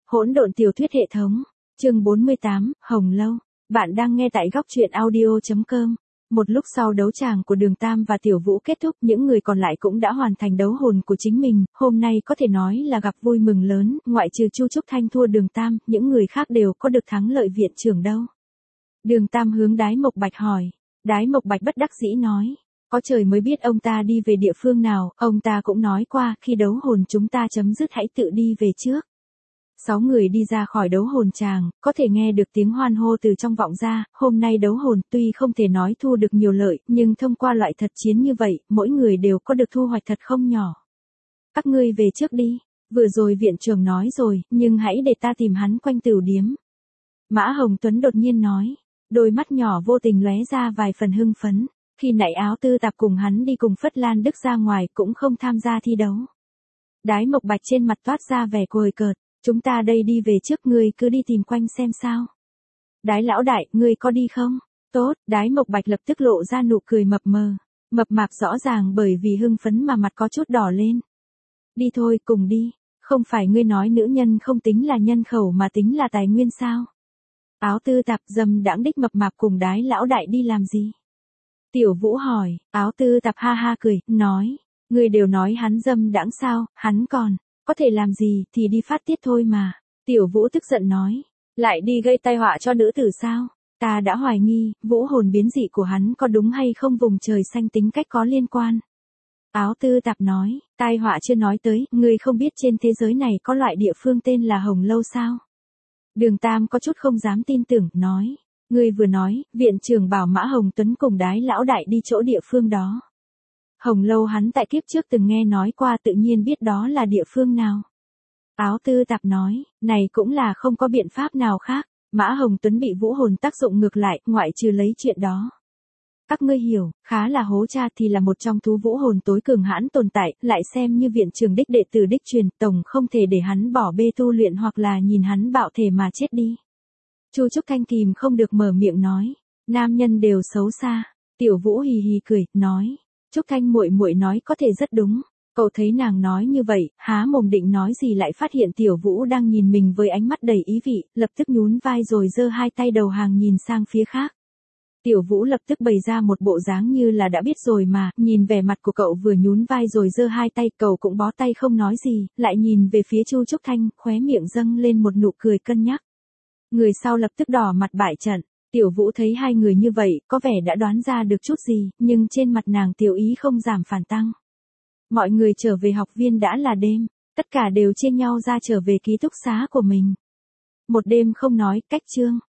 Hỗn độn tiểu thuyết hệ thống, chương 48, Hồng Lâu. Bạn đang nghe tại góc truyện audio.com. Một lúc sau đấu tràng của Đường Tam và Tiểu Vũ kết thúc, những người còn lại cũng đã hoàn thành đấu hồn của chính mình, hôm nay có thể nói là gặp vui mừng lớn, ngoại trừ Chu Trúc Thanh thua Đường Tam, những người khác đều có được thắng lợi viện trưởng đâu. Đường Tam hướng Đái Mộc Bạch hỏi, Đái Mộc Bạch bất đắc dĩ nói, có trời mới biết ông ta đi về địa phương nào, ông ta cũng nói qua, khi đấu hồn chúng ta chấm dứt hãy tự đi về trước. 6 người đi ra khỏi đấu hồn tràng, có thể nghe được tiếng hoan hô từ trong vọng ra, hôm nay đấu hồn tuy không thể nói thu được nhiều lợi, nhưng thông qua loại thật chiến như vậy, mỗi người đều có được thu hoạch thật không nhỏ. Các ngươi về trước đi, vừa rồi viện trưởng nói rồi, nhưng hãy để ta tìm hắn quanh tửu điếm. Mã Hồng Tuấn đột nhiên nói, đôi mắt nhỏ vô tình lóe ra vài phần hưng phấn, khi nãy Áo Tư Tạp cùng hắn đi cùng Phất Lan Đức ra ngoài cũng không tham gia thi đấu. Đái Mộc Bạch trên mặt toát ra vẻ cười cợt. Chúng ta đây đi về trước, ngươi cứ đi tìm quanh xem sao. Đái lão đại, ngươi có đi không? Tốt, Đái Mộc Bạch lập tức lộ ra nụ cười mập mờ. Mập mạp rõ ràng bởi vì hưng phấn mà mặt có chút đỏ lên. Đi thôi, cùng đi. Không phải ngươi nói nữ nhân không tính là nhân khẩu mà tính là tài nguyên sao? Áo Tư Tạp dâm đãng đích mập mạp cùng Đái lão đại đi làm gì? Tiểu Vũ hỏi, Áo Tư Tạp ha ha cười, nói. Ngươi đều nói hắn dâm đãng sao, hắn còn. Có thể làm gì thì đi phát tiết thôi mà. Tiểu Vũ tức giận nói. Lại đi gây tai họa cho nữ tử sao? Ta đã hoài nghi, vũ hồn biến dị của hắn có đúng hay không vùng trời xanh tính cách có liên quan. Áo Tư Tạp nói, tai họa chưa nói tới, ngươi không biết trên thế giới này có loại địa phương tên là Hồng Lâu sao? Đường Tam có chút không dám tin tưởng, nói. Ngươi vừa nói, viện trưởng bảo Mã Hồng Tuấn cùng Đái lão đại đi chỗ địa phương đó. Hồng Lâu hắn tại kiếp trước từng nghe nói qua, tự nhiên biết đó là địa phương nào. Áo Tư Tạp nói, này cũng là không có biện pháp nào khác, Mã Hồng Tuấn bị vũ hồn tác dụng ngược lại, ngoại trừ lấy chuyện đó. Các ngươi hiểu, khá là hố cha thì là một trong thú vũ hồn tối cường hãn tồn tại, lại xem như viện trưởng đích đệ tử đích truyền, tổng không thể để hắn bỏ bê tu luyện hoặc là nhìn hắn bạo thể mà chết đi. Chu Trúc Thanh kìm không được mở miệng nói, nam nhân đều xấu xa. Tiểu Vũ hì hì cười, nói. Trúc Thanh muội muội nói có thể rất đúng. Cậu thấy nàng nói như vậy, há mồm định nói gì lại phát hiện Tiểu Vũ đang nhìn mình với ánh mắt đầy ý vị, lập tức nhún vai rồi giơ hai tay đầu hàng nhìn sang phía khác. Tiểu Vũ lập tức bày ra một bộ dáng như là đã biết rồi mà, nhìn vẻ mặt của cậu vừa nhún vai rồi giơ hai tay, cậu cũng bó tay không nói gì, lại nhìn về phía Chu Trúc Thanh, khóe miệng dâng lên một nụ cười cân nhắc. Người sau lập tức đỏ mặt bại trận. Tiểu Vũ thấy hai người như vậy, có vẻ đã đoán ra được chút gì, nhưng trên mặt nàng tiểu ý không giảm phản tăng. Mọi người trở về học viên đã là đêm, tất cả đều chia nhau ra trở về ký túc xá của mình. Một đêm không nói, cách chương.